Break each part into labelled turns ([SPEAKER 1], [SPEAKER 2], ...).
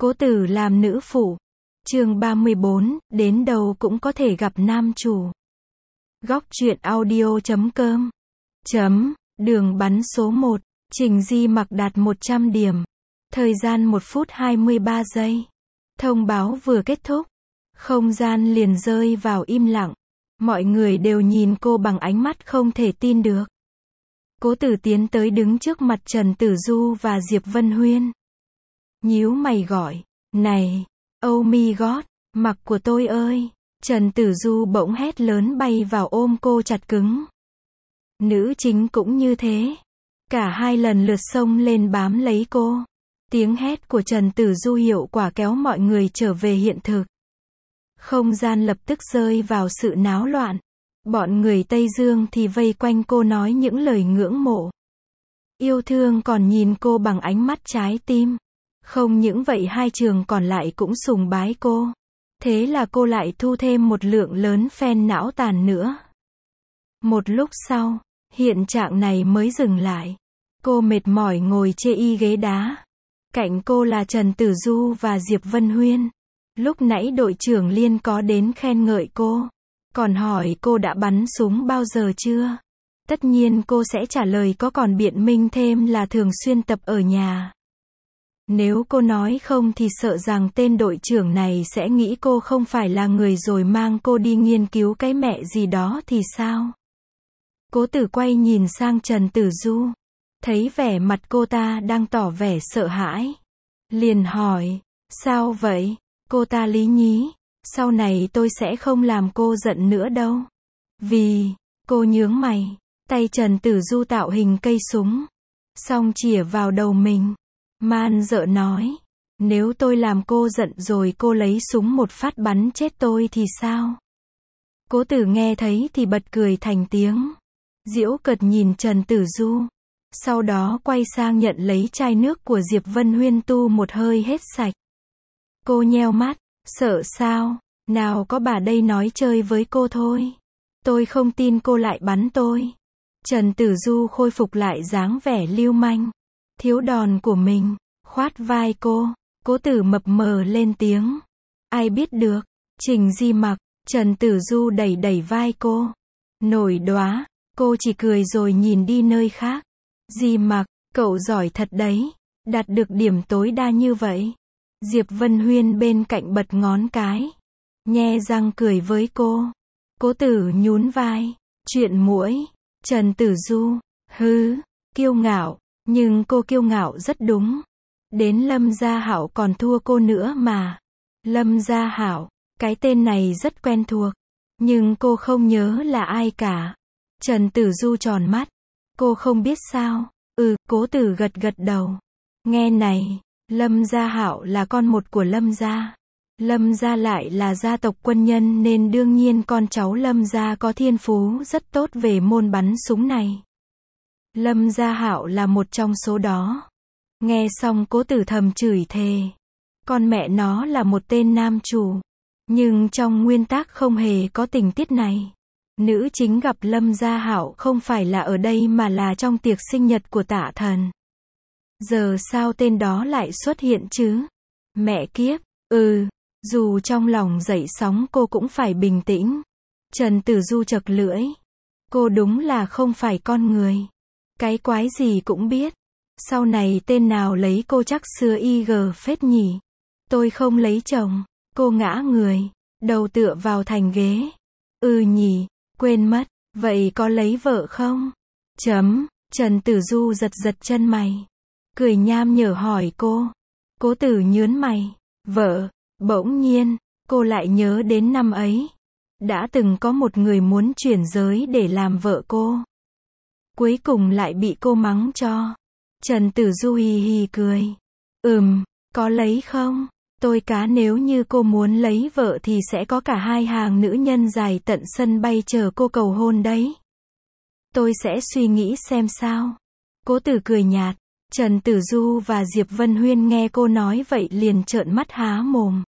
[SPEAKER 1] Cố Tử làm nữ phụ. Chương 34, đến đâu cũng có thể gặp nam chủ. Góc truyện audio.com. Đường bắn số 1, Trình Di Mặc đạt 100 điểm. Thời gian 1 phút 23 giây. Thông báo vừa kết thúc. Không gian liền rơi vào im lặng. Mọi người đều nhìn cô bằng ánh mắt không thể tin được. Cố Tử tiến tới đứng trước mặt Trần Tử Du và Diệp Vân Huyên. Nhíu mày gọi, này, oh my god, mặc của tôi ơi. Trần Tử Du bỗng hét lớn bay vào ôm cô chặt cứng. Nữ chính cũng như thế. Cả hai lần lượt xông lên bám lấy cô. Tiếng hét của Trần Tử Du hiệu quả kéo mọi người trở về hiện thực. Không gian lập tức rơi vào sự náo loạn. Bọn người Tây Dương thì vây quanh cô nói những lời ngưỡng mộ. Yêu thương còn nhìn cô bằng ánh mắt trái tim. Không những vậy hai trường còn lại cũng sùng bái cô. Thế là cô lại thu thêm một lượng lớn fan não tàn nữa. Một lúc sau, hiện trạng này mới dừng lại. Cô mệt mỏi ngồi chê y ghế đá. Cạnh cô là Trần Tử Du và Diệp Vân Huyên. Lúc nãy đội trưởng Liên có đến khen ngợi cô. Còn hỏi cô đã bắn súng bao giờ chưa? Tất nhiên cô sẽ trả lời có, còn biện minh thêm là thường xuyên tập ở nhà. Nếu cô nói không thì sợ rằng tên đội trưởng này sẽ nghĩ cô không phải là người rồi mang cô đi nghiên cứu cái mẹ gì đó thì sao? Cố Tử quay nhìn sang Trần Tử Du. Thấy vẻ mặt cô ta đang tỏ vẻ sợ hãi. Liền hỏi, sao vậy? Cô ta lý nhí, sau này tôi sẽ không làm cô giận nữa đâu. Vì, cô nhướng mày, tay Trần Tử Du tạo hình cây súng. Xong chĩa vào đầu mình. Man dợ nói, nếu tôi làm cô giận rồi cô lấy súng một phát bắn chết tôi thì sao? Cố Tử nghe thấy thì bật cười thành tiếng. Giễu cợt nhìn Trần Tử Du. Sau đó quay sang nhận lấy chai nước của Diệp Vân Huyên tu một hơi hết sạch. Cô nheo mắt, sợ sao? Nào có, bà đây nói chơi với cô thôi. Tôi không tin cô lại bắn tôi. Trần Tử Du khôi phục lại dáng vẻ lưu manh. Thiếu đòn của mình, khoát vai cô. Cố Tử mập mờ lên tiếng. Ai biết được? Trình Di Mặc. Trần Tử Du đẩy đẩy vai cô. Nổi đoá. Cô chỉ cười rồi nhìn đi nơi khác. Di Mặc, cậu giỏi thật đấy. Đạt được điểm tối đa như vậy. Diệp Vân Huyên bên cạnh bật ngón cái. Nhe răng cười với cô. Cố Tử nhún vai. Chuyện muỗi. Trần Tử Du. Hứ, kiêu ngạo. Nhưng cô kiêu ngạo rất đúng. Đến Lâm Gia Hảo còn thua cô nữa mà. Lâm Gia Hảo, cái tên này rất quen thuộc. Nhưng cô không nhớ là ai cả. Trần Tử Du tròn mắt. Cô không biết sao? Cố Tử gật gật đầu. Nghe này, Lâm Gia Hảo là con một của Lâm Gia. Lâm Gia lại là gia tộc quân nhân nên đương nhiên con cháu Lâm Gia có thiên phú rất tốt về môn bắn súng này. Lâm Gia Hảo là một trong số đó. Nghe xong Cố Tử thầm chửi thề. Con mẹ nó là một tên nam chủ. Nhưng trong nguyên tác không hề có tình tiết này. Nữ chính gặp Lâm Gia Hảo không phải là ở đây mà là trong tiệc sinh nhật của Tạ Thần. Giờ sao tên đó lại xuất hiện chứ? Mẹ kiếp, dù trong lòng dậy sóng cô cũng phải bình tĩnh. Trần Tử Du chật lưỡi. Cô đúng là không phải con người. Cái quái gì cũng biết. Sau này tên nào lấy cô chắc xưa IG phết nhỉ. Tôi không lấy chồng. Cô ngã người. Đầu tựa vào thành ghế. Nhỉ, quên mất. Vậy có lấy vợ không? Trần Tử Du giật giật chân mày. Cười nham nhở hỏi cô. Cố Tử nhớn mày. Vợ. Bỗng nhiên, cô lại nhớ đến năm ấy. Đã từng có một người muốn chuyển giới để làm vợ cô. Cuối cùng lại bị cô mắng cho. Trần Tử Du hì hì cười. Có lấy không? Tôi cá nếu như cô muốn lấy vợ thì sẽ có cả hai hàng nữ nhân dài tận sân bay chờ cô cầu hôn đấy. Tôi sẽ suy nghĩ xem sao. Cố Tử cười nhạt. Trần Tử Du và Diệp Vân Huyên nghe cô nói vậy liền trợn mắt há mồm.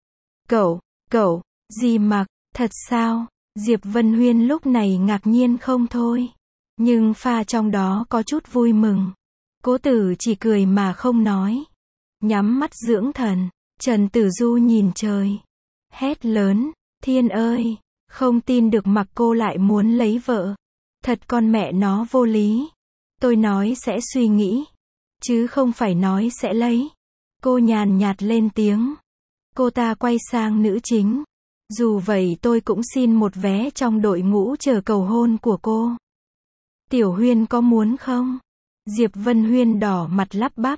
[SPEAKER 1] Cậu, Di Mặc, thật sao? Diệp Vân Huyên lúc này ngạc nhiên không thôi. Nhưng pha trong đó có chút vui mừng. Cố Tử chỉ cười mà không nói. Nhắm mắt dưỡng thần. Trần Tử Du nhìn trời, hét lớn, thiên ơi, không tin được mặc cô lại muốn lấy vợ. Thật con mẹ nó vô lý. Tôi nói sẽ suy nghĩ, chứ không phải nói sẽ lấy. Cô nhàn nhạt lên tiếng. Cô ta quay sang nữ chính. Dù vậy tôi cũng xin một vé trong đội ngũ chờ cầu hôn của cô. Tiểu Huyên có muốn không? Diệp Vân Huyên đỏ mặt lắp bắp.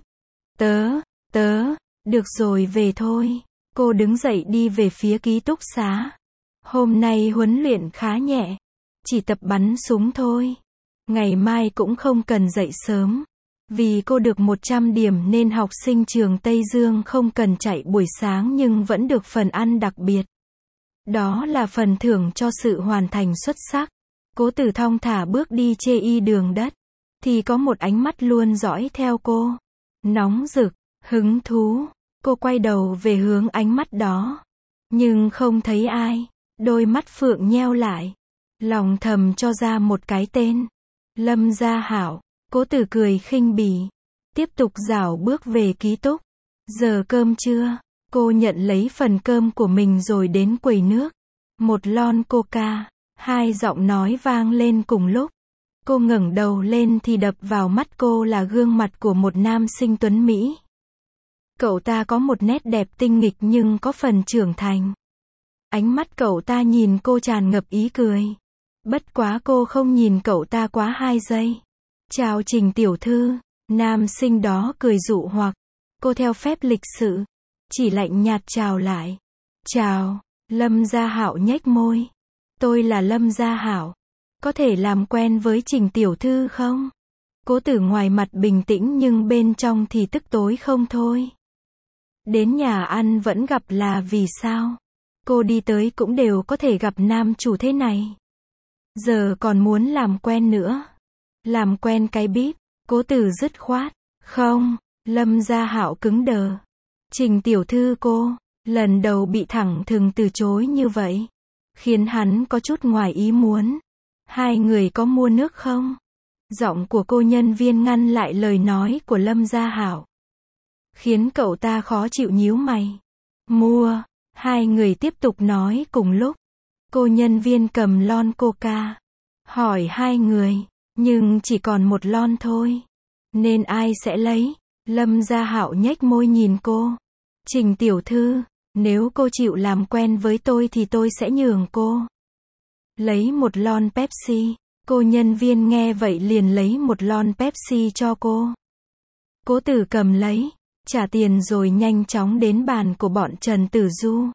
[SPEAKER 1] Tớ, được rồi về thôi. Cô đứng dậy đi về phía ký túc xá. Hôm nay huấn luyện khá nhẹ. Chỉ tập bắn súng thôi. Ngày mai cũng không cần dậy sớm. Vì cô được 100 điểm nên học sinh trường Tây Dương không cần chạy buổi sáng nhưng vẫn được phần ăn đặc biệt. Đó là phần thưởng cho sự hoàn thành xuất sắc. Cố Tử thong thả bước đi chê y đường đất. Thì có một ánh mắt luôn dõi theo cô. Nóng rực, hứng thú. Cô quay đầu về hướng ánh mắt đó. Nhưng không thấy ai. Đôi mắt phượng nheo lại. Lòng thầm cho ra một cái tên. Lâm Gia Hảo. Cố Tử cười khinh bỉ. Tiếp tục rảo bước về ký túc. Giờ cơm trưa. Cô nhận lấy phần cơm của mình rồi đến quầy nước. Một lon coca. Hai giọng nói vang lên cùng lúc. Cô ngẩng đầu lên thì đập vào mắt cô là gương mặt của một nam sinh tuấn Mỹ. Cậu ta có một nét đẹp tinh nghịch nhưng có phần trưởng thành. Ánh mắt cậu ta nhìn cô tràn ngập ý cười. Bất quá cô không nhìn cậu ta quá 2 giây. Chào Trình tiểu thư. Nam sinh đó cười dụ hoặc. Cô theo phép lịch sự. Chỉ lạnh nhạt chào lại. Chào. Lâm Gia Hảo nhếch môi. Tôi là Lâm Gia Hảo. Có thể làm quen với Trình tiểu thư không? Cố Tử ngoài mặt bình tĩnh nhưng bên trong thì tức tối không thôi. Đến nhà ăn vẫn gặp là vì sao? Cô đi tới cũng đều có thể gặp nam chủ thế này. Giờ còn muốn làm quen nữa. Làm quen cái bíp. Cố Tử dứt khoát. Không. Lâm Gia Hảo cứng đờ. Trình tiểu thư cô. Lần đầu bị thẳng thừng từ chối như vậy. Khiến hắn có chút ngoài ý muốn. Hai người có mua nước không? Giọng của cô nhân viên ngăn lại lời nói của Lâm Gia Hảo. Khiến cậu ta khó chịu nhíu mày. Mua. Hai người tiếp tục nói cùng lúc. Cô nhân viên cầm lon coca. Hỏi hai người. Nhưng chỉ còn một lon thôi. Nên ai sẽ lấy? Lâm Gia Hảo nhếch môi nhìn cô. Trình tiểu thư. Nếu cô chịu làm quen với tôi thì tôi sẽ nhường cô. Lấy một lon Pepsi. Cô nhân viên nghe vậy liền lấy một lon Pepsi cho cô. Cố Tử cầm lấy. Trả tiền rồi nhanh chóng đến bàn của bọn Trần Tử Du.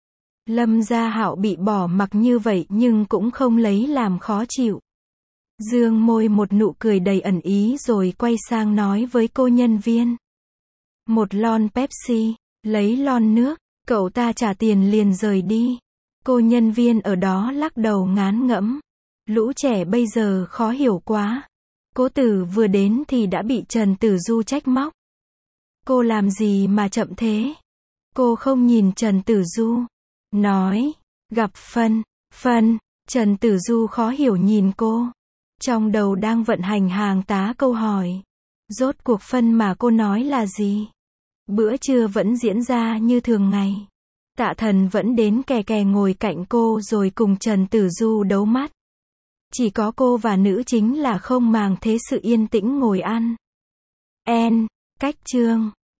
[SPEAKER 1] Lâm Gia Hảo bị bỏ mặc như vậy nhưng cũng không lấy làm khó chịu. Dương môi một nụ cười đầy ẩn ý rồi quay sang nói với cô nhân viên. Một lon Pepsi. Lấy lon nước. Cậu ta trả tiền liền rời đi. Cô nhân viên ở đó lắc đầu ngán ngẫm. Lũ trẻ bây giờ khó hiểu quá. Cố Tử vừa đến thì đã bị Trần Tử Du trách móc. Cô làm gì mà chậm thế? Cô không nhìn Trần Tử Du. Nói. Gặp phân. Trần Tử Du khó hiểu nhìn cô. Trong đầu đang vận hành hàng tá câu hỏi. Rốt cuộc phân mà cô nói là gì? Bữa trưa vẫn diễn ra như thường ngày. Tạ Thần vẫn đến kè kè ngồi cạnh cô rồi cùng Trần Tử Du đấu mắt. Chỉ có cô và nữ chính là không màng thế sự yên tĩnh ngồi ăn. Cách chương